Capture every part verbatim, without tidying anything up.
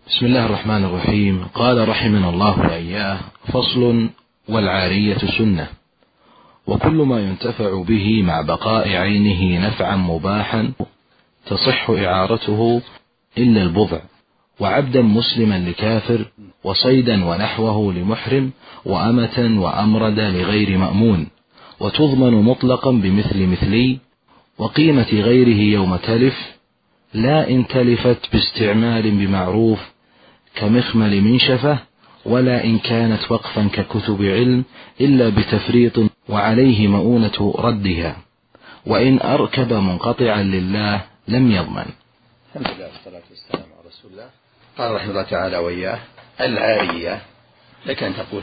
بسم الله الرحمن الرحيم. قال رحمنا الله وإياه: فصل: والعارية سنة، وكل ما ينتفع به مع بقاء عينه نفعا مباحا تصح إعارته إلا البضع، وعبدا مسلما لكافر، وصيدا ونحوه لمحرم، وأمة وأمرد لغير مأمون، وتضمن مطلقا بمثل مثلي، وقيمة غيره يوم تلف، لا إن تلفت باستعمال بمعروف كمخمل منشفة، ولا إن كانت وقفا ككتب علم إلا بتفريط، وعليه مؤونة ردها، وإن أركب منقطعا لله لم يضمن. الحمد لله والصلاة والسلام على رسول الله. قال رحمه الله تعالى وإياه: العارية، لك أن تقول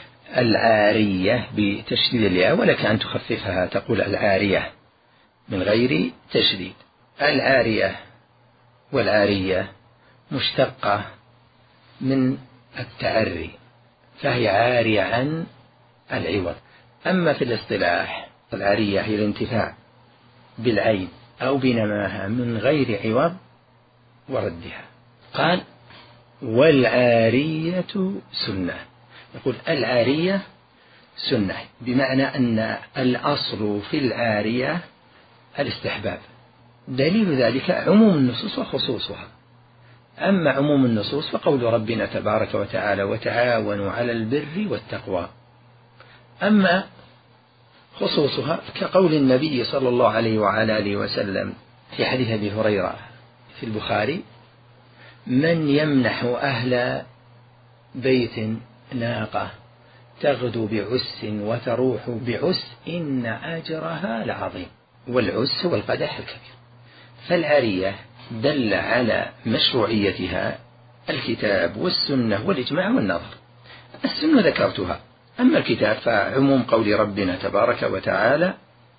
العارية بتشديد الياء، ولك أن تخففها تقول العارية من غير تشديد. العارية والعارية مشتقة من التعري، فهي عارية عن العوض. أما في الاصطلاح العارية هي الانتفاع بالعين أو بنماها من غير عوض وردها. قال: والعارية سنة. يقول العارية سنة بمعنى أن الأصل في العارية الاستحباب، دليل ذلك عموم النصوص وخصوصها. أما عموم النصوص فقول ربنا تبارك وتعالى: وتعاونوا على البر والتقوى. أما خصوصها كقول النبي صلى الله عليه وعلى آله وسلم في حديث أبي هريرة في البخاري: من يمنح أهل بيت ناقة تغدو بعس وتروح بعس إن أجرها لعظيم. والعس هو القدح الكبير. فالعارية دل على مشروعيتها الكتاب والسنة والإجماع والنظر. السنة ذكرتها، أما الكتاب فعموم قول ربنا تبارك وتعالى: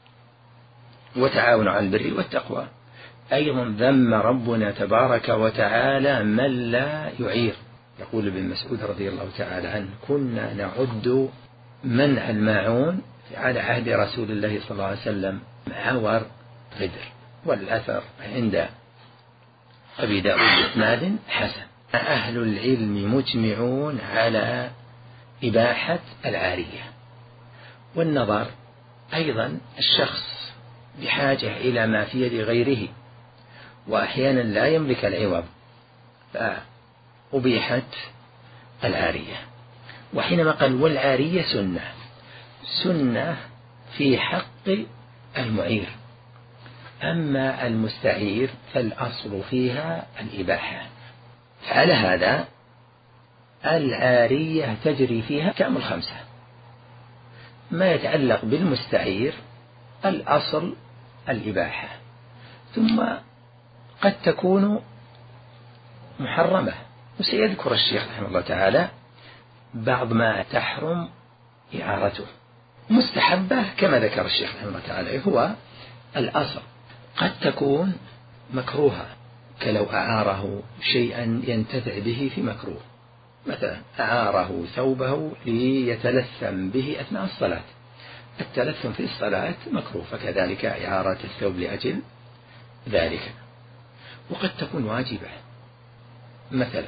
وتعاونوا على البر والتقوى. أيضا ذم ربنا تبارك وتعالى من لا يعير. يقول ابن مسعود رضي الله تعالى عنه: كنا نعد منع الماعون على عهد رسول الله صلى الله عليه وسلم عور غدر. والأثر عند أبي داود بإسناد حسن. أهل العلم مجمعون على إباحة العارية. والنظر أيضا الشخص بحاجة إلى ما في يد غيره، وأحيانا لا يملك العوض، فأبيحت العارية. وحينما قال والعارية سنة، سنة في حق المعير. أما المستعير فالأصل فيها الإباحة. على هذا العارية تجري فيها كام الخمسة. ما يتعلق بالمستعير الأصل الإباحة، ثم قد تكون محرمة، وسيذكر الشيخ رحمه الله تعالى بعض ما تحرم إعارته. مستحبة كما ذكر الشيخ رحمه الله تعالى هو الأصل. قد تكون مكروهة، كلو أعاره شيئا ينتفع به في مكروه، مثلا أعاره ثوبه ليتلثم به أثناء الصلاة. التلثم في الصلاة مكروه، فكذلك إعارة الثوب لأجل ذلك. وقد تكون واجبة، مثلا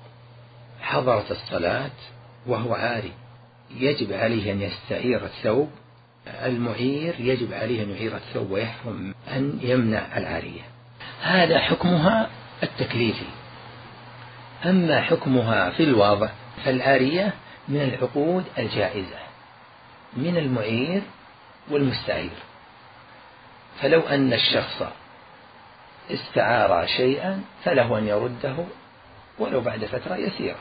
حضرت الصلاة وهو عاري، يجب عليه أن يستعير الثوب. المعير يجب عليه أن يعير الثوب، ويحرم أن يمنع العارية. هذا حكمها التكليفي. أما حكمها في الواضع فالعارية من العقود الجائزة من المعير والمستعير. فلو أن الشخص استعار شيئا فله أن يرده ولو بعد فترة يسيرة،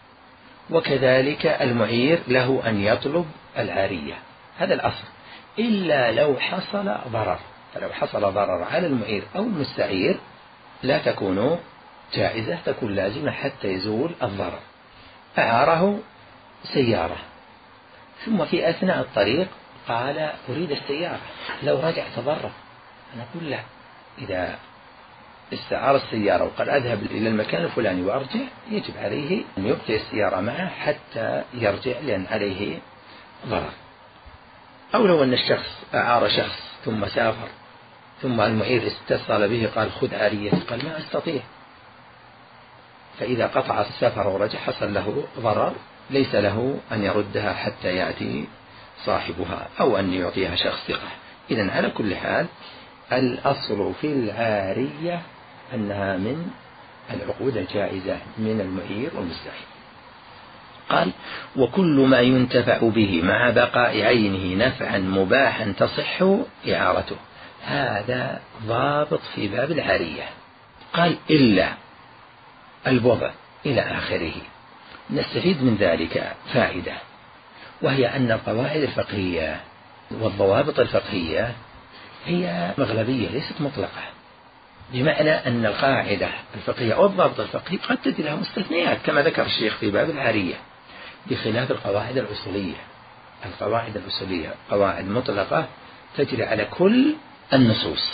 وكذلك المعير له أن يطلب العارية. هذا الأصل، إلا لو حصل ضرر. فلو حصل ضرر على المعير أو المستعير لا تكون جائزة، تكون لازمة حتى يزول الضرر. أعاره سيارة، ثم في أثناء الطريق قال أريد السيارة، لو رجع تضرر. نقول لا، إذا استعار السيارة وقال أذهب إلى المكان الفلاني وأرجع، يجب عليه أن يبقي السيارة معه حتى يرجع، لأن عليه ضرر. أو لو أن الشخص أعار شخص ثم سافر، ثم المعير اتصل به قال خذ عارية، قال ما أستطيع، فإذا قطع السفر ورجع حصل له ضرر، ليس له أن يردها حتى يأتي صاحبها أو أن يعطيها شخص ثقة. إذن على كل حال الأصل في العارية أنها من العقود الجائزة من المعير والمستعير. قال: وكل ما ينتفع به مع بقاء عينه نفعا مباحا تصح إعارته. هذا ضابط في باب العارية. قال: إلا الوضع إلى آخره. نستفيد من ذلك فائدة، وهي أن القواعد الفقهية والضوابط الفقهية هي مغلبية ليست مطلقة، بمعنى أن القاعدة الفقهية أو الضابط الفقهي قد تجد لها مستثنيات كما ذكر الشيخ في باب العارية، بخلاف القواعد الأصولية. القواعد الأصولية قواعد مطلقة تجري على كل النصوص.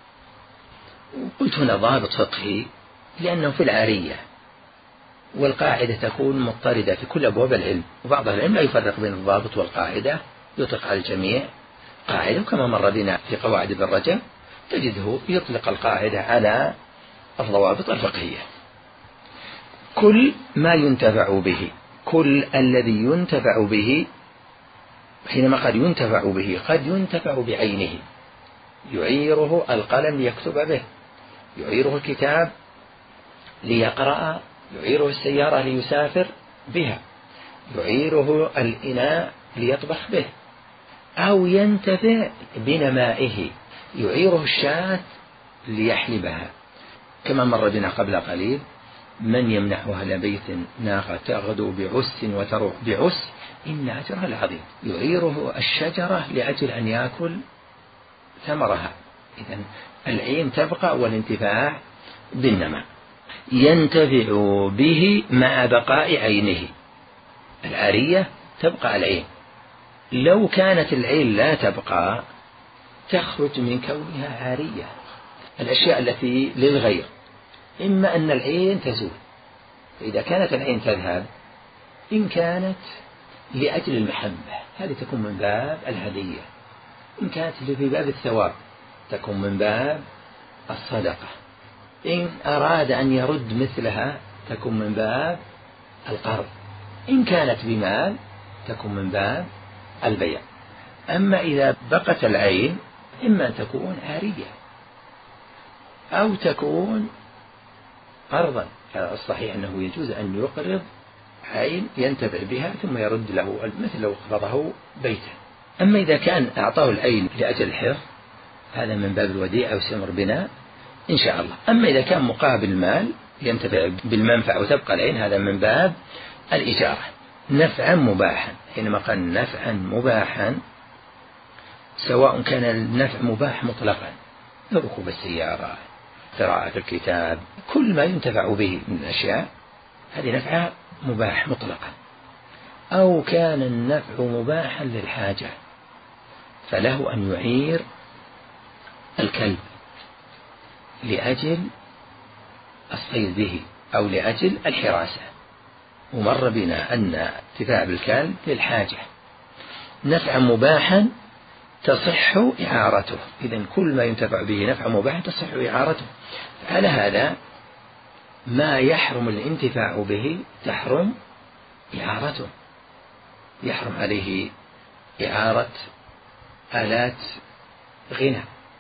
وقلت هنا ضابط فقهي لأنه في العارية، والقاعدة تكون مضطردة في كل أبواب العلم، وبعض العلم لا يفرق بين الضابط والقاعدة، يطلق على الجميع قاعدة. كما مر بنا في قواعد ابن رجب تجده يطلق القاعدة على الضوابط الفقهية. كل ما ينتفع به، كل الذي ينتفع به، حينما قد ينتفع به قد ينتفع بعينه، يعيره القلم ليكتب به، يعيره الكتاب ليقرأ، يعيره السيارة ليسافر بها، يعيره الإناء ليطبخ به، أو ينتفع بنمائه، يعيره الشاة ليحلبها. كما مر بنا قبل قليل: من يمنح أهل بيت ناقة تغدو بعس وتروح بعس إن أجرها العظيم. يعيره الشجرة لأجل أن يأكل ثمرها. إذن العين تبقى والانتفاع بالنماء. ينتفع به مع بقاء عينه. العارية تبقى العين، لو كانت العين لا تبقى تخرج من كونها عارية. الأشياء التي للغير إما أن العين تزول، فإذا كانت العين تذهب إن كانت لأجل المحبة هذه تكون من باب الهدية، إن كانت في باب الثواب تكون من باب الصدقة، إن أراد أن يرد مثلها تكون من باب القرض، إن كانت بمال تكون من باب البيع. أما إذا بقت العين إما تكون عارية أو تكون قرضا. الصحيح أنه يجوز أن يقرض عين ينتفع بها ثم يرد له مثل لو قرضه بيتا. أما إذا كان أعطاه العين لأجل الحفظ هذا من باب الوديعة وسمر بناء إن شاء الله. أما إذا كان مقابل مال ينتفع بالمنفعة وتبقى العين هذا من باب الإجارة. نفعا مباحا، حينما قال نفعا مباحا سواء كان النفع مباح مطلقا، ركوب السيارة، قراءة الكتاب، كل ما ينتفع به من الأشياء هذه نفع مباح مطلقا، أو كان النفع مباحا للحاجة فله أن يعير الكلب لأجل الصيد به أو لأجل الحراسة. ومر بنا أن انتفاع بالكلب للحاجة. نفعا مباحا تصح إعارته. إذن كل ما ينتفع به نفع مباح تصح إعارته. على هذا ما يحرم الانتفاع به تحرم إعارته. يحرم عليه إعارة آلات غنى،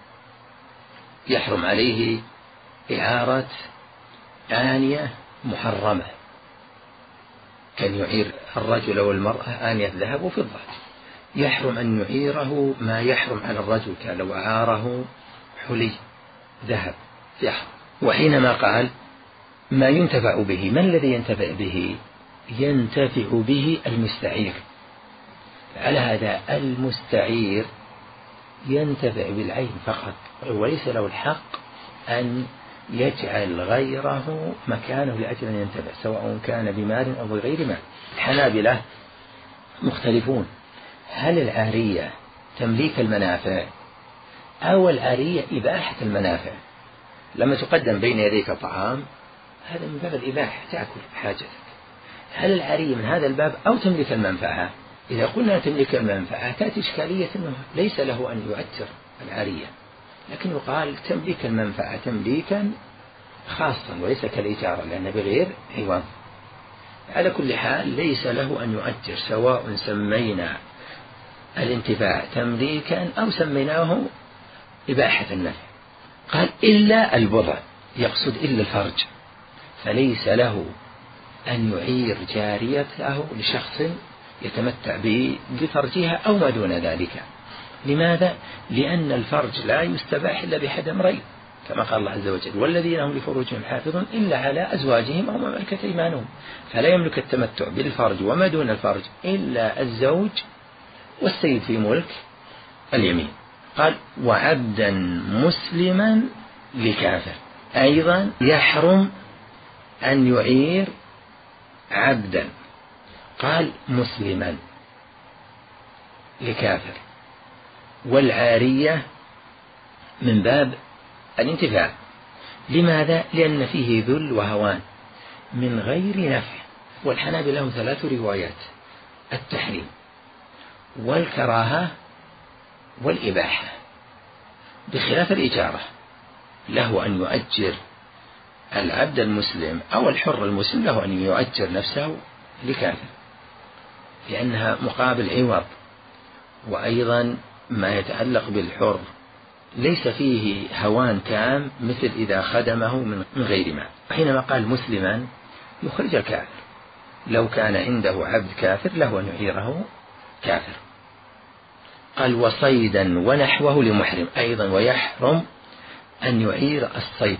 يحرم عليه إعارة آنية محرمة، كان يعير الرجل والمرأة آنية ذهب وفضة. يحرم أن يعيره ما يحرم على الرجل، كان لو أعاره حلي ذهب يحرم. وحينما قال ما ينتفع به، من الذي ينتفع به؟ ينتفع به المستعير. على هذا المستعير ينتفع بالعين فقط، وليس له الحق أن يجعل غيره مكانه لأجل أن ينتفع، سواء كان بمال أو بغير مال. الحنابلة مختلفون، هل العارية تمليك المنافع أو العارية إباحة المنافع؟ لما تقدم بين يديك طعام هذا من باب الإباحة، تأكل حاجتك. هل العارية من هذا الباب أو تملك المنفعة؟ إذا قلنا تملك المنفعة تأتي إشكالية أنه ليس له أن يؤثر العارية، لكن يقال تملك المنفعة تمليكا خاصا وليس كالإجارة لأن بغير عوض. على كل حال ليس له أن يؤجر، سواء سمينا الانتفاع تمليكا أو سميناه إباحة النفع. قال إلا البضع، يقصد إلا الفرج، فليس له أن يعير جاريته لشخص يتمتع بفرجها أو ما دون ذلك. لماذا؟ لأن الفرج لا يستباح إلا بأحد أمرين، كما قال الله عز وجل: والذين هم لفروجهم حافظون إلا على أزواجهم أو ما ملكت أيمانهم. فلا يملك التمتع بالفرج وما دون الفرج إلا الزوج والسيد في ملك اليمين. قال: وعبدا مسلما لكافر، أيضا يحرم أن يعير عبدا، قال مسلما لكافر، والعارية من باب الانتفاع. لماذا؟ لأن فيه ذل وهوان من غير نفع. والحنابلة لهم ثلاث روايات: التحريم والكراهة والإباحة، بخلاف الإجارة. له أن يؤجر العبد المسلم أو الحر المسلم، له أن يؤجر نفسه لكافر لأنها مقابل عوض. وأيضا ما يتعلق بالحر ليس فيه هوان تام مثل إذا خدمه من غير ما. حينما قال مسلما يخرج الكافر، لو كان عنده عبد كافر له أن يعيره كافر. قال: وصيدا ونحوه لمحرم، أيضا ويحرم أن يعير الصيد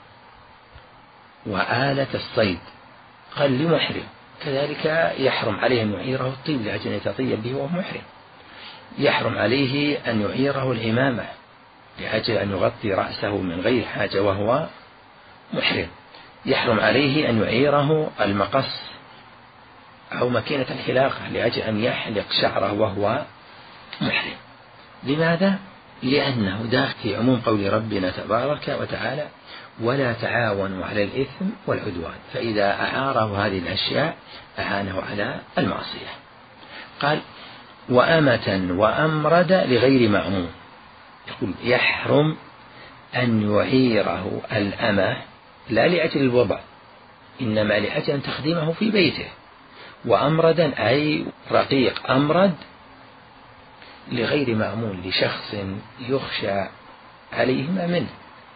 وآلة الصيد، قال لمحرم. كذلك يحرم عليه أن يعيره الطيب لأجل يتطيب به وهو محرم. يحرم عليه أن يعيره العمامة لأجل أن يغطي رأسه من غير حاجة وهو محرم. يحرم عليه أن يعيره المقص أو مكينة الحلاقة لأجل أن يحلق شعره وهو محرم. لماذا؟ لأنه داخل في عموم قول ربنا تبارك وتعالى: ولا تعاونوا على الإثم والعدوان. فإذا أعاره هذه الأشياء أعانه على المعصية. قال: وأمة وأمرد لغير مأمون، يقول يحرم أن يعيره الأمة لا لأجل الوضع، إنما لأجل أن تخدمه في بيته. وأمردا أي رقيق أمرد لغير مأمون، لشخص يخشى عليهما منه.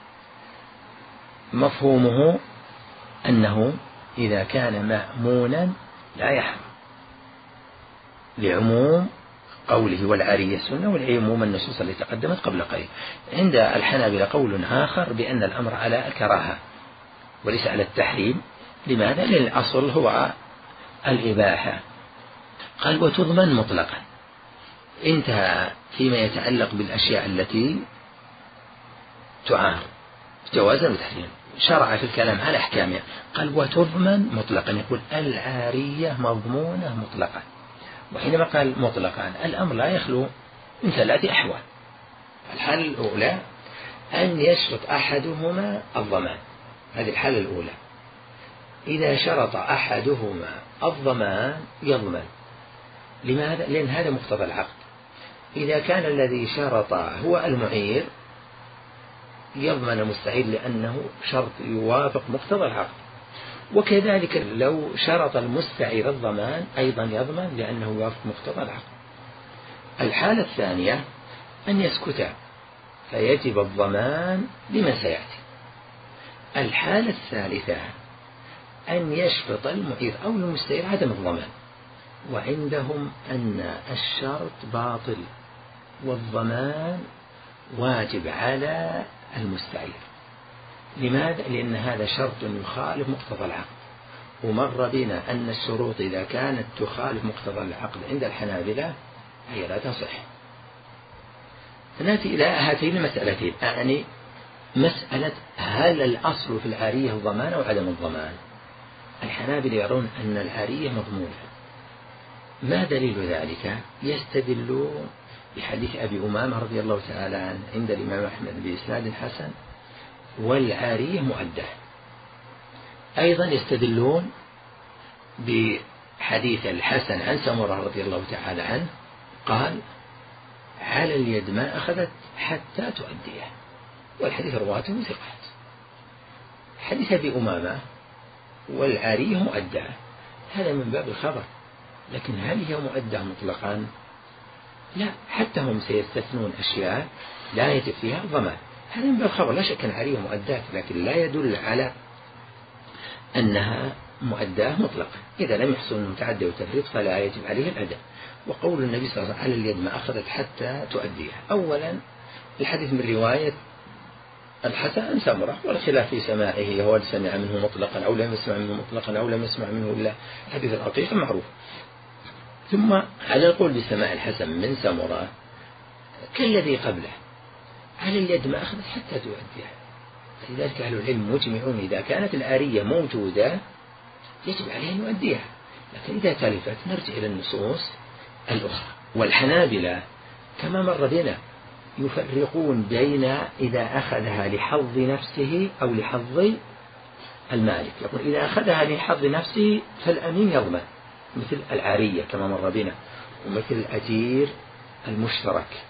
مفهومه أنه إذا كان مأمونا لا يحرم، لعموم قوله والعارية سنة، والعموم النصوص التي تقدمت قبل قليل. عند الحنابلة قول آخر بأن الأمر على الكراهة وليس على التحريم. لماذا؟ لأن الأصل هو الإباحة. قال: وتضمن مطلقا. انتهى فيما يتعلق بالأشياء التي تعار جوازا وتحريما، شرع في الكلام على أحكامها. قال: وتضمن مطلقا، يقول العارية مضمونة مطلقا. وحينما قال مطلقا الأمر لا يخلو من ثلاث أحوال. الحالة الأولى أن يشرط أحدهما الضمان، هذه الحالة الأولى. إذا شرط أحدهما الضمان يضمن. لماذا؟ لأن هذا مقتضى العقد. إذا كان الذي شرط هو المعير يضمن المستعير لأنه شرط يوافق مقتضى العقد. وكذلك لو شرط المستعير الضمان أيضا يضمن لأنه يوافق مقتضى العقد. الحالة الثانية أن يسكت فيجب الضمان لمن سيأتي. الحالة الثالثة أن يشرط المعير أو المستعير عدم الضمان، وعندهم أن الشرط باطل والضمان واجب على المستعير. لماذا؟ لأن هذا شرط يخالف مقتضى العقد، ومر بنا أن الشروط إذا كانت تخالف مقتضى العقد عند الحنابلة هي لا تصح. نأتي إلى هاتين المسألتين، أعني مسألة هل الأصل في العارية الضمان أو عدم الضمان؟ الحنابلة يرون أن العارية مضمونة. ما دليل ذلك؟ يستدلون بحديث أبي أمامة رضي الله تعالى عنه عند الإمام أحمد بإسناد حسن: والعارية مؤدة. أيضا يستدلون بحديث الحسن عن سمرة رضي الله تعالى عنه قال: على اليد ما أخذت حتى تؤديه، والحديث رواته ثقات. حديث أبي أمامة والعارية مؤدة، هذا من باب الخبر، لكن هل هي مؤدة مطلقا؟ لا، حتى هم سيستثنون أشياء لا يجب فيها ضمان، هذا من باب الخبر. لا شك أن العارية مؤدات، لكن لا يدل على أنها مؤداه مطلقا. إذا لم يحصل المتعدي والتفريط فلا يجب عليه الأداء. وقول النبي صلى الله عليه وسلم على اليد ما أخذت حتى تؤديها، أولا الحديث من رواية الحسن عن سمرة، والخلاف في سماعه، هو سمع منه مطلقا أو لم يسمع منه مطلقا أو لم يسمع منه إلا حديث العقيق المعروف. ثم على القول بسماع الحسن من سمرة كالذي قبله، على اليد ما أخذت حتى تؤديها. لذلك أهل العلم مجمعون إذا كانت العارية موجودة يجب عليه أن يؤديها، لكن إذا تلفت نرجع إلى النصوص الأخرى. والحنابلة كما مر بنا يفرقون بين إذا أخذها لحظ نفسه أو لحظ المالك. يقول إذا أخذها لحظ نفسه فالأمين يضمن مثل العارية كما مر بنا، ومثل الأجير المشترك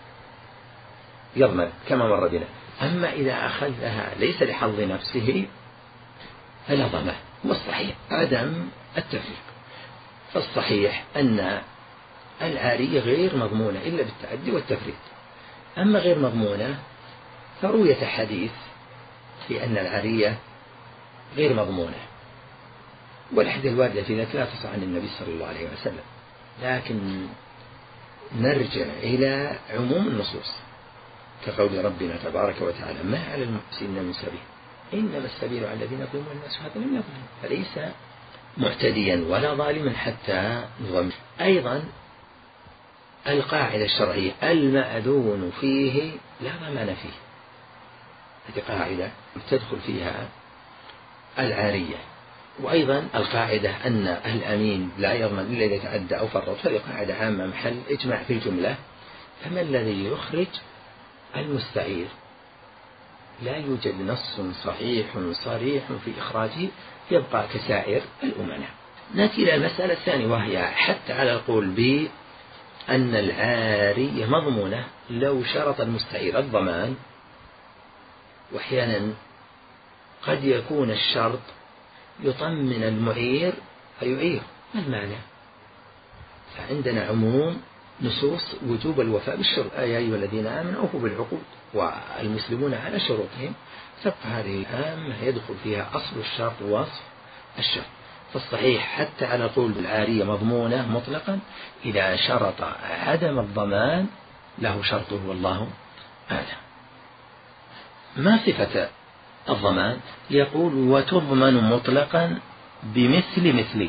يضمن كما مر بنا. أما إذا أخذها ليس لحظ نفسه فلا ضمان. والصحيح عدم التفريق، فالصحيح أن العارية غير مضمونة إلا بالتعدي والتفريط. أما غير مضمونة فروية حديث في أن العارية غير مضمونة، والأحاديث الواردة في ذلك لا تصح عن النبي صلى الله عليه وسلم، لكن نرجع إلى عموم النصوص كقول ربنا تبارك وتعالى ما على المحسنين من سبيل إنما السبيل على الذين يظلمون الناس هذا لم يظلم، فليس معتديا ولا ظالما حتى يظلم. أيضا القاعدة الشرعية المأذون فيه لا ضمان فيه، هذه قاعدة تدخل فيها العارية. وأيضا القاعدة أن الأمين لا يضمن إلا إذا تعدى أو فرط، هذه قاعدة عامة محل إجماع في الجملة. فما الذي يخرج المستعير؟ لا يوجد نص صحيح صريح في إخراجه، يبقى كسائر الأمناء. نأتي إلى المسألة الثانية، وهي حتى على القول بأن العارية مضمونة لو شرط المستعير الضمان، وأحيانا قد يكون الشرط يطمن المعير فيعير. ما المعنى؟ فعندنا عموم نصوص وجوب الوفاء بالشروط، يا أيها الذين آمنوا أوفوا بالعقود والمسلمون على شروطهم، تبقى هذه العامة يدخل فيها أصل الشرط ووصف الشرط. فالصحيح حتى على قول العارية مضمونة مطلقا إذا شرط عدم الضمان له شرطه والله أعلم. ما صفة الضمان؟ يقول وتضمن مطلقا بمثل مثلي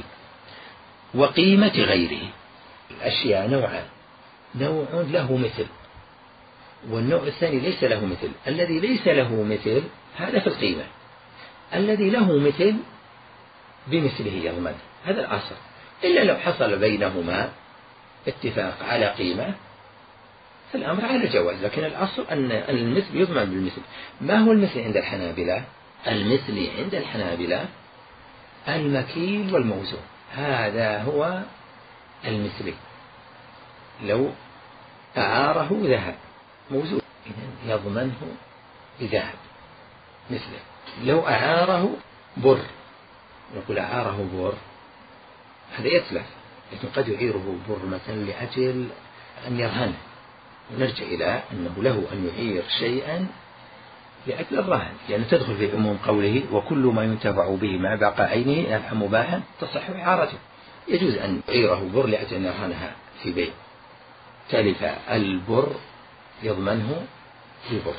وقيمة غيره. الأشياء نوعان، نوع له مثل والنوع الثاني ليس له مثل. الذي ليس له مثل هذا في القيمة، الذي له مثل بمثله يضمن، هذا الأصل. إلا لو حصل بينهما اتفاق على قيمة فالأمر على جواز، لكن الأصل أن المثل يضمن بالمثل. ما هو المثل عند الحنابلة؟ المثل عند الحنابلة المكيل والموزون، هذا هو المثلي. لو أعاره ذهب موزون يضمنه بذهب مثله. لو أعاره بر نقول أعاره بر هذا يتلف، لكن قد يعيره بر مثلا لأجل أن يرهنه، ونرجع إلى أنه له أن يعير شيئا لأجل الرهن، لأن تدخل في عموم قوله وكل ما ينتفع به مع بقاء عينه نفعا مباحا تصح إعارته. يجوز أن يعيره بر لأجل أن يرهنها في بيت، تلف البر يضمنه البر.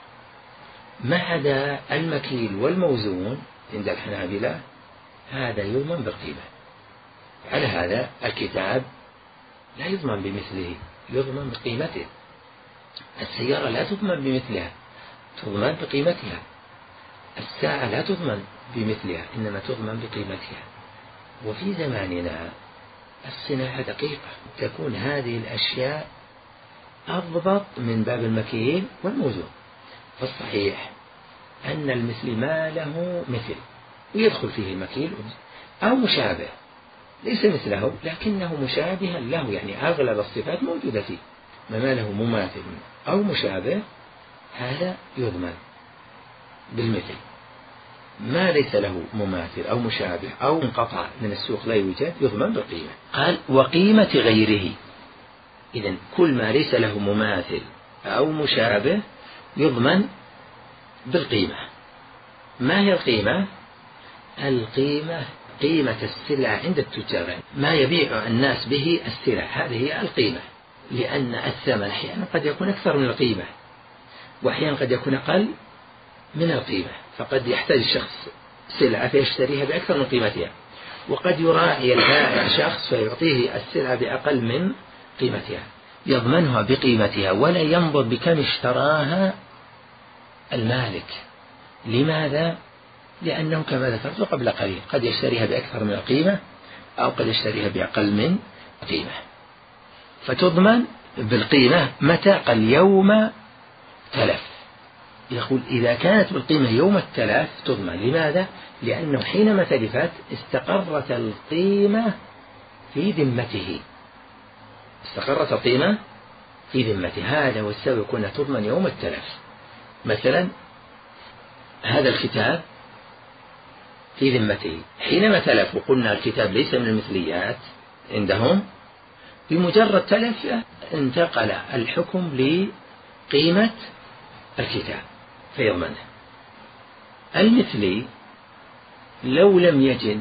ما عدا المكيل والموزون عند الحنابلة هذا يضمن بالقيمة. على هذا الكتاب لا يضمن بمثله، يضمن بقيمته. السيارة لا تضمن بمثلها، تضمن بقيمتها. الساعة لا تضمن بمثلها، إنما تضمن بقيمتها. وفي زماننا الصناعة دقيقة، تكون هذه الأشياء أضبط من باب المكيل والموزون. فالصحيح أن المثل ما له مثل ويدخل فيه المكيل أو مشابه، ليس مثله لكنه مشابها له، يعني أغلب الصفات موجودة فيه. ما له مماثل أو مشابه هذا يضمن بالمثل. ما ليس له مماثل أو مشابه أو انقطع من السوق لا يوجد يضمن بالقيمة. قال وقيمة غيره، إذن كل ما ليس له مماثل أو مشابه يضمن بالقيمة. ما هي القيمة؟ القيمة قيمة السلعة عند التجار، ما يبيع الناس به السلع، هذه هي القيمة، لأن الثمن أحيانا قد يكون أكثر من القيمة وأحيانا قد يكون أقل من القيمة، فقد يحتاج الشخص سلعة فيشتريها بأكثر من قيمتها، وقد يراعي البائع شخص فيعطيه السلعة بأقل من قيمتها، يضمنها بقيمتها ولا ينظر بكم اشتراها المالك. لماذا؟ لأنه كما ذكرت قبل قليل قد يشتريها بأكثر من القيمة أو قد يشتريها بأقل من قيمة، فتضمن بالقيمة. متى؟ قال يوم تلف. يقول إذا كانت بالقيمة يوم التلف تضمن. لماذا؟ لأنه حينما تلفت استقرت القيمة في ذمته، استقرت القيمة في ذمته، هذا هو السبب كنا تضمن يوم التلف. مثلا هذا الكتاب في ذمته، حينما تلف وقلنا الكتاب ليس من المثليات عندهم، بمجرد تلف انتقل الحكم لقيمة الكتاب فيضمنه. المثلي لو لم يجد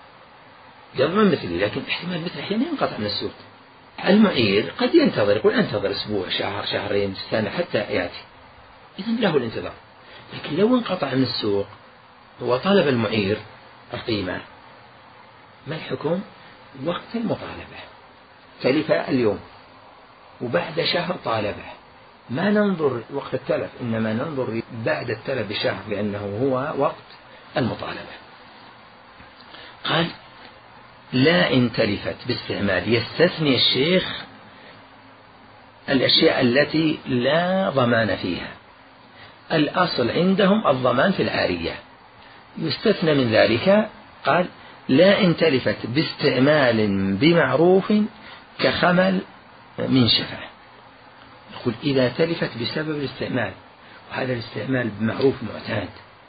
يضمن مثلي، لكن احتمال مثل أحيانا ينقطع من السوق. المعير قد ينتظر، يقول انتظر أسبوع شهر شهرين سنة حتى يأتي، إذن له الانتظار. لكن لو انقطع من السوق وطلب المعير القيمة، ما الحكم؟ وقت المطالبة، تلف اليوم وبعد شهر طالبه، ما ننظر وقت التلف، إنما ننظر بعد التلف بشهر، لأنه هو وقت المطالبة. قال لا إن تلفت باستعمال. يستثني الشيخ الأشياء التي لا ضمان فيها، الأصل عندهم الضمان في العارية، يستثنى من ذلك. قال لا إن تلفت باستعمال بمعروف كخمل منشفة. يقول إذا تلفت بسبب الاستعمال، وهذا الاستعمال بمعروف معتاد،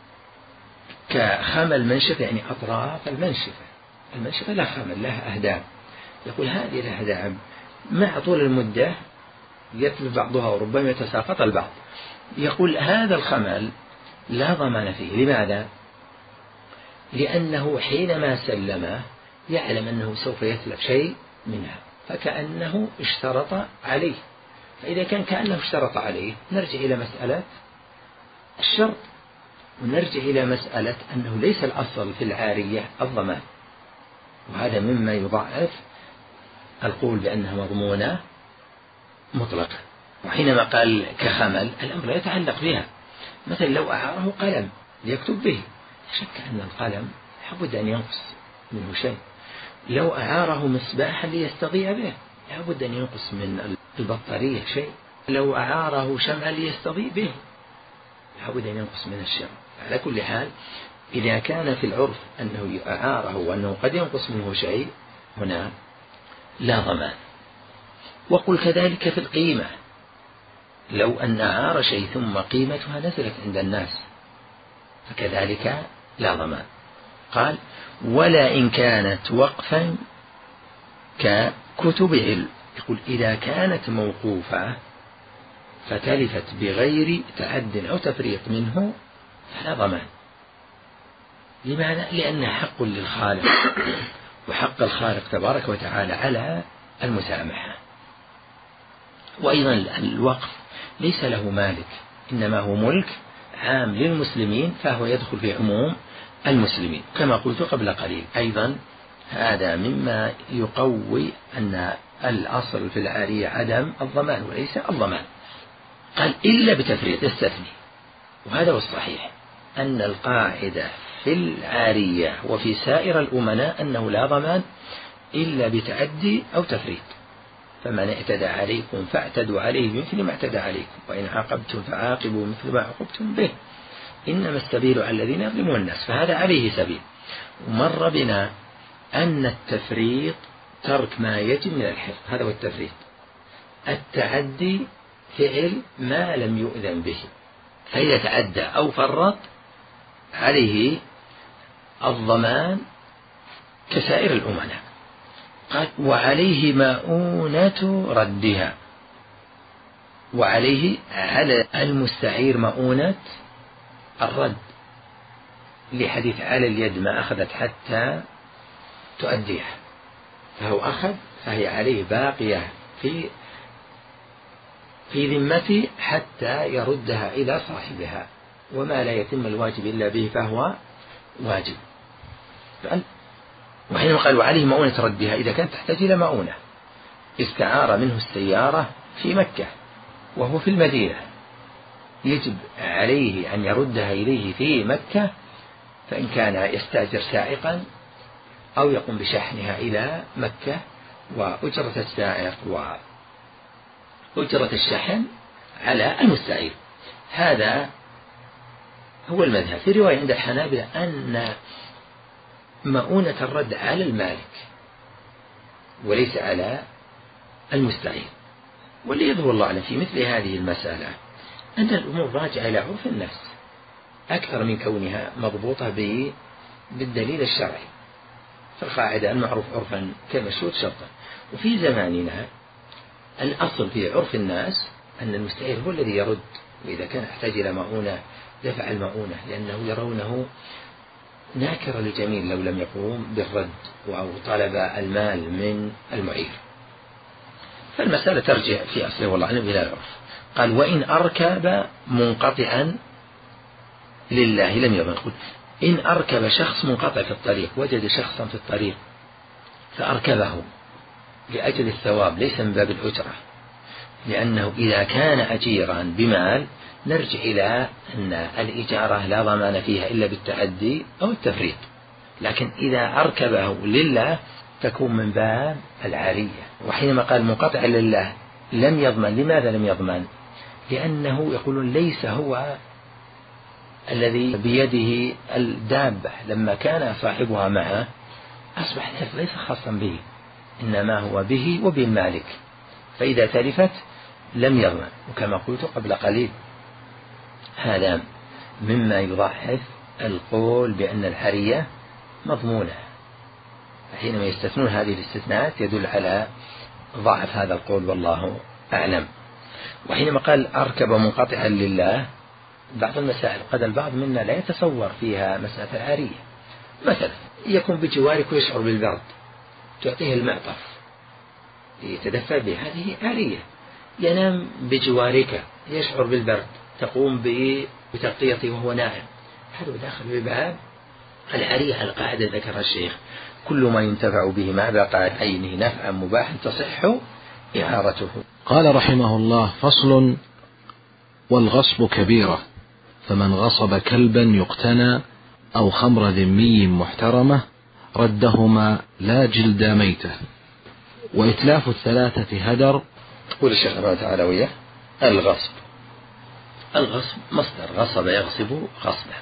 كخمل منشفة يعني أطراف المنشفة، المنشفة لا خمل لها أهداب، يقول هذه الأهداب مع طول المدة يتلف بعضها وربما يتساقط البعض. يقول هذا الخمل لا ضمان فيه. لماذا؟ لأنه حينما سلمه يعلم أنه سوف يتلف شيء منها، فكأنه اشترط عليه. فإذا كان كأنه اشترط عليه نرجع إلى مسألة الشرط، ونرجع إلى مسألة أنه ليس الأصل في العارية الضمان، وهذا مما يضعف القول بأنها مضمونة مطلقة. وحينما قال كخمل الأمر لا يتعلق بها، مثلا لو أعاره قلم ليكتب به، شك أن القلم لابد أن ينقص منه شيء. لو أعاره مصباحا ليستضيء به لابد أن ينقص من البطارية شيء. لو أعاره شمعا ليستضيء به لابد أن ينقص من الشمع. على كل حال إذا كان في العرف أنه أعاره وأنه قد ينقص منه شيء، هنا لا ضمان. وقل كذلك في القيمة، لو أن أعار شيء ثم قيمتها نزلت عند الناس فكذلك لا ضمان. قال ولا إن كانت وقفا ككتب علم. يقول إذا كانت موقوفة فتلفت بغير تعد أو تفريط منه فلا ضمان. لماذا؟ لأنها حق للخالق، وحق الخالق تبارك وتعالى على المسامحة. وأيضا الوقف ليس له مالك، إنما هو ملك عام للمسلمين، فهو يدخل في عموم المسلمين كما قلت قبل قليل. أيضا هذا مما يقوي أن الأصل في العارية عدم الضمان وليس الضمان. قال إلا بتفريط، يستثني، وهذا هو الصحيح، أن القاعدة في العارية وفي سائر الأمناء أنه لا ضمان إلا بتعدي أو تفريط. فمن اعتدى عليكم فاعتدوا عليه بمثل ما اعتدى عليكم، وإن عاقبتم فعاقبوا مثل ما عوقبتم به، إنما السبيل على الذين يظلمون الناس، فهذا عليه سبيل. ومر بنا أن التفريط ترك ما يجب من الحفظ، هذا هو التفريط. التعدي فعل ما لم يؤذن به، فإذا تعدى أو فرط عليه الضمان كسائر الأمناء. قال وعليه مؤونة ردها، وعليه على المستعير مؤونة الرد، لحديث على اليد ما أخذت حتى تؤديها، فهو أخذ فهي عليه باقية في في ذمته حتى يردها إلى صاحبها، وما لا يتم الواجب إلا به فهو واجب. وحينما قال وعليه مؤونة ردها إذا كانت تحتاج إلى مؤونة، استعار منه السيارة في مكة وهو في المدينة، يجب عليه أن يردها إليه في مكة، فإن كان يستأجر سائقا أو يقوم بشحنها إلى مكة، وأجرة السائق وأجرة الشحن على المستعير. هذا هو المذهب. في رواية عند الحنابلة أن مؤونة الرد على المالك وليس على المستعير. واللي يظهر الله أعلم في مثل هذه المسألة أن الأمور راجعة إلى عرف الناس أكثر من كونها مضبوطة بالدليل الشرعي. فالقاعدة المعروف عرفا كالمشهود شرطا. وفي زماننا الأصل في عرف الناس أن المستعير هو الذي يرد، وإذا كان يحتاج إلى مؤونة دفع المؤونة، لأنه يرونه ناكر لجميل لو لم يقوم بالرد أو طلب المال من المعير. فالمسألة ترجع في أصله والله أعلم إلى العرف. قال وإن أركب منقطعا لله لم يضمن. إن أركب شخص منقطع في الطريق، وجد شخصا في الطريق فأركبه لأجل الثواب ليس من باب الأجرة، لأنه إذا كان أجيرا بمال نرجع إلى أن الإجارة لا ضمان فيها إلا بالتعدي أو التفريط، لكن إذا أركبه لله تكون من باب العارية. وحينما قال منقطع لله لم يضمن، لماذا لم يضمن؟ لأنه يقولون ليس هو الذي بيده الدابة، لما كان صاحبها معه أصبح ليس خاصا به، إنما هو به وبالمالك، فإذا تلفت لم يضمن. وكما قلت قبل قليل هذا مما يضعف القول بأن العارية مضمونة، حينما يستثنون هذه الاستثناءات يدل على ضعف هذا القول والله أعلم. وحينما قال أركب منقطعا لله، بعض المسائل قد البعض منا لا يتصور فيها مسألة العارية. مثلا يكون بجوارك ويشعر بالبرد، تعطيه المعطف يتدفى به، هذه عارية. ينام بجوارك يشعر بالبرد، تقوم بتغطيته وهو نائم، هذا داخل بباب العارية. على قاعدة ذكرها الشيخ كل ما ينتفع به مع بقاء عينه نفعا مباحا تصح إعارته. قال رحمه الله فصل والغصب كبيرة، فمن غصب كلبا يقتنى أو خمر ذمي محترمة ردهما لا جلد ميتة، وإتلاف الثلاثة هدر. يقول الشيخ رحمه الله تعالى وياه الغصب. الغصب مصدر غصب يغصب غصبا،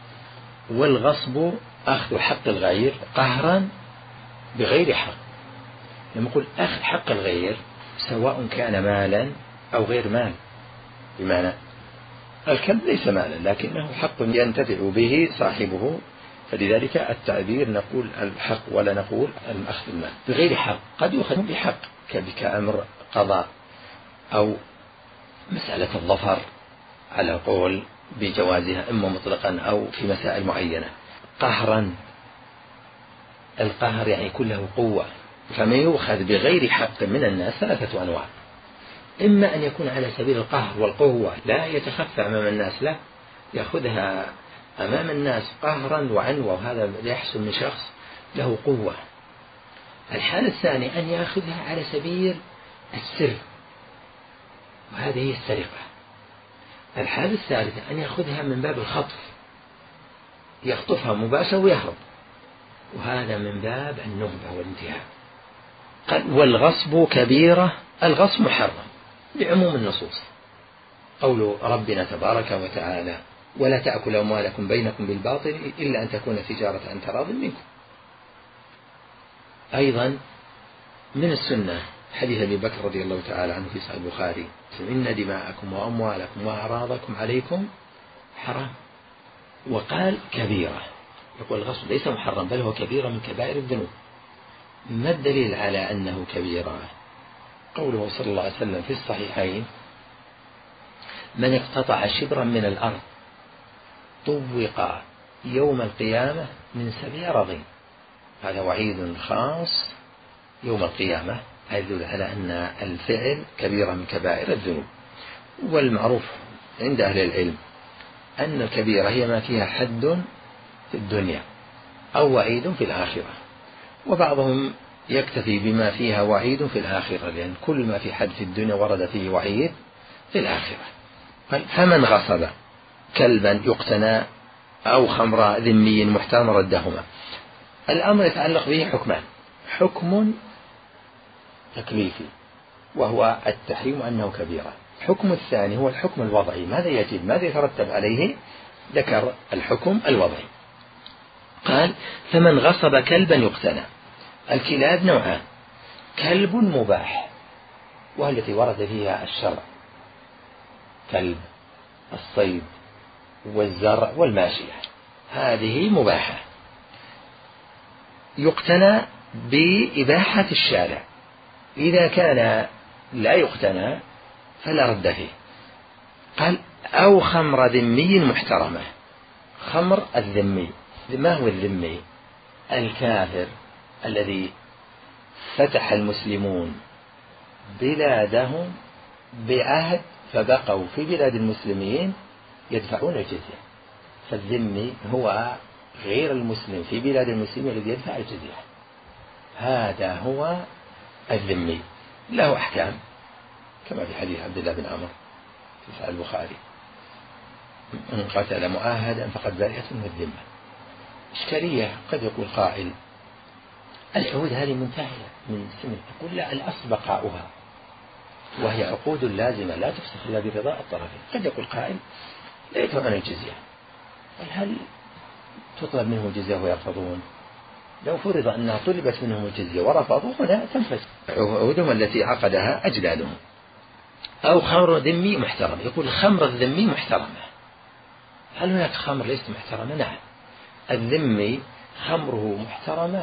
والغصب أخذ حق الغير قهرا بغير حق. لما يقول أخذ حق الغير سواء كان مالا أو غير مال، بمعنى الكلب ليس مالا لكنه حق ينتفع به صاحبه، فلذلك التعبير نقول الحق ولا نقول أخذ المال بغير حق. قد يؤخذ بحق كأمر قضاء أو مسألة الظفر على قول بجوازها إما مطلقا أو في مسائل معينة. قهرا، القهر يعني كله قوة، فما يؤخذ بغير حق من الناس ثلاثة أنواع: إما أن يكون على سبيل القهر والقوة لا يتخفى أمام الناس، لا يأخذها أمام الناس قهرا وعنوة، وهذا يحصل من شخص له قوة. الحالة الثانية أن يأخذها على سبيل السر، وهذه هي السرقة. الحالة الثالثة أن يأخذها من باب الخطف، يخطفها مباشرة ويهرب، وهذا من باب النهبة والانتهاء. قال والغصب كبيرة، الغصب محرم لعموم النصوص، قول ربنا تبارك وتعالى ولا تأكلوا أموالكم بينكم بالباطل إلا أن تكون تجارة عن تراض منكم. أيضا من السنة حديث أبي بكر رضي الله تعالى عنه في صحيح البخاري إن دماءكم وأموالكم وأعراضكم عليكم حرام، وقال كبيرة، يقول الغصب ليس محرم بل هو كبيرة من كبائر الذنوب. ما الدليل على أنه كبيرة؟ قوله صلى الله عليه وسلم في الصحيحين: من اقتطع شبرا من الأرض طوق يوم القيامة من سبع أراضين. هذا وعيد خاص يوم القيامة، يدل على أن الفعل كبيرة من كبائر الذنوب. والمعروف عند أهل العلم أن الكبيرة هي ما فيها حد في الدنيا أو وعيد في الآخرة، وبعضهم يكتفي بما فيها وعيد في الآخرة، لأن كل ما في حد في الدنيا ورد فيه وعيد في الآخرة. فمن غصب كلبا يقتنى أو خمر ذمي محترم ردهما. الأمر يتعلق به حكمان: حكم تكليفي وهو التحريم أنه كبيرة. الحكم الثاني هو الحكم الوضعي، ماذا يجب ماذا يترتب عليه؟ ذكر الحكم الوضعي، قال: فمن غصب كلبا يقتنى. الكلاب نوعان: كلب مباح وهي التي ورد فيها الشرع، كلب الصيد والزرع والماشية، هذه مباحة يقتنى بإباحة الشارع. إذا كان لا يقتنى فلا رد فيه. قال: أو خمر ذمي محترمة. خمر الذمي، ما هو الذمي؟ الكافر الذي فتح المسلمون بلادهم بعهد فبقوا في بلاد المسلمين يدفعون الجزية. فالذمي هو غير المسلم في بلاد المسلمين الذي يدفع الجزية، هذا هو الذمي. له أحكام كما في حديث عبد الله بن عمرو في صحيح البخاري: من قتل مؤاهدا فقد برئت منه الذمة. إشكالية، قد يقول قائل: العهود هذه منتهية من سنة. يقول: لا، الأصل بقاؤها، وهي عقود لازمة لا تفسخ إلا برضاء الطرفين. قد يقول قائل: لا يدفعون الجزية، هل تطلب منهم الجزية ويرفضون؟ لو فرض أنها طلبت منهم الجزية ورفضوا هنا تنفسخ عهودهم التي عقدها أجدادهم. أو خمر ذمي محترم. يقول: خمر الذمي محترمة. هل هناك خمر ليست محترمة؟ نعم، الذمي خمره محترمة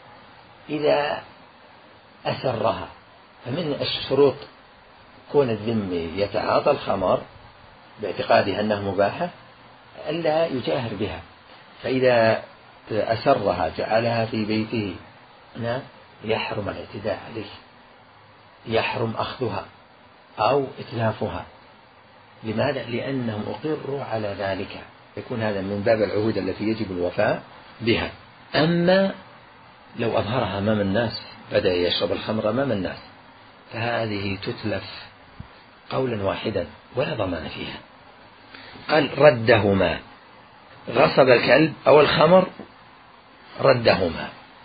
إذا أسرها. فمن الشروط كون الذمي يتعاطى الخمر باعتقاده أنها مباحة ألا يجاهر بها، فإذا أسرها جعلها في بيته يحرم الاعتداء عليه، يحرم أخذها أو إتلافها. لماذا؟ لأنهم أقروا على ذلك، يكون هذا من باب العهود التي يجب الوفاء بها. أما لو أظهرها أمام الناس، بدأ يشرب الخمر أمام الناس، فهذه تتلف قولا واحدا ولا ضمان فيها. قال: ردهما. غصب الكلب أو الخمر ردهما،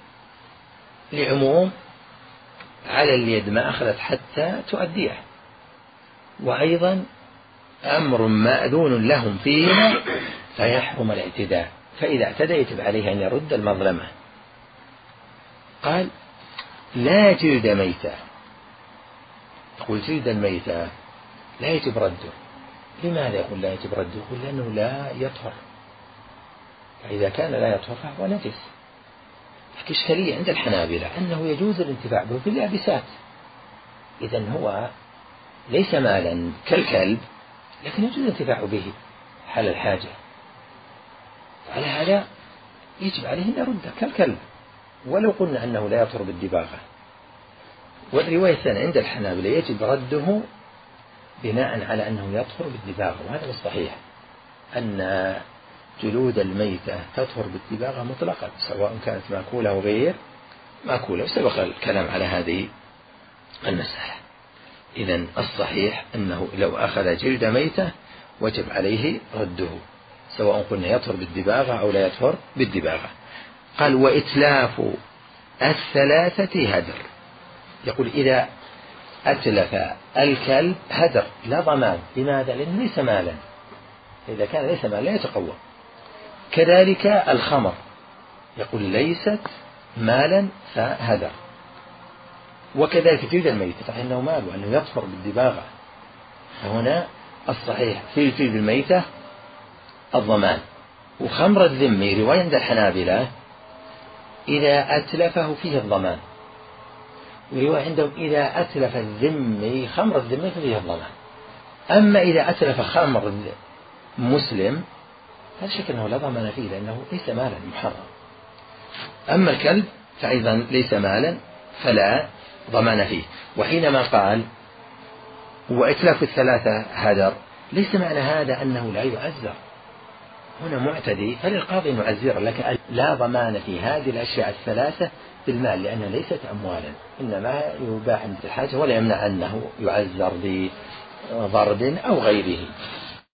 لعموم على اليد ما أخذت حتى تؤديه، وأيضا أمر مأذون لهم فيه فيحرم الاعتداء، فإذا اعتدى يجب عليه أن يرد المظلمة. قال: لا جلد ميتة. يقول: جلد الميتة لا يجب رده. لماذا يقول لا يجب رده؟ يقول: لأنه لا يطهر، فإذا كان لا يطهر فهو نجس. إشكالية عند الحنابلة أنه يجوز الانتفاع به في اليابسات، إذن هو ليس مالا كالكلب، لكن يجوز الانتفاع به حال الحاجة. على هذا يجب عليه أن يرده كالكلب، ولو قلنا أنه لا يطهر بالدباغة. والرواية الثانية عند الحنابلة يجب رده بناء على أنه يطهر بالدباغة، وهذا الصحيح أن جلود الميتة تطهر بالدباغة مطلقا، سواء كانت مأكولة أو غير مأكولة، وسبق الكلام على هذه المسألة. إذن الصحيح أنه لو أخذ جلد ميتة وجب عليه رده، سواء قلنا يطهر بالدباغة أو لا يطهر بالدباغة. قال: وإتلاف الثلاثة هدر. يقول: إذا أتلف الكلب هدر لا ضمان. لماذا؟ لأنه ليس مالا، إذا كان ليس مالا لا يتقوى. كذلك الخمر، يقول: ليست مالا فهدر. وكذلك جلد الميت فإنه مال وأنه يطهر بالدباغة، فهنا الصحيح في جلد الميتة الضمان، وخمر الذمي رواية عند الحنابلة إذا أتلفه فيه الضمان، ورواية عندهم إذا أتلف الذمي خمر الذمي فيه الضمان. أما إذا أتلف خمر مسلم هذا شك أنه لا ضمان فيه لأنه ليس مالا محرم. أما الكلب فأيضا ليس مالا فلا ضمان فيه. وحينما قال وإتلاف الثلاثة هدر ليس معنى هذا أنه لا يعزر، هنا معتدي فللقاضي نعزر، لكن لا ضمان في هذه الأشياء الثلاثة بالمال لأنها ليست أموالا، إنما يباح عند الحاجة ولا يمنع أنه يعزر بضرب أو غيره.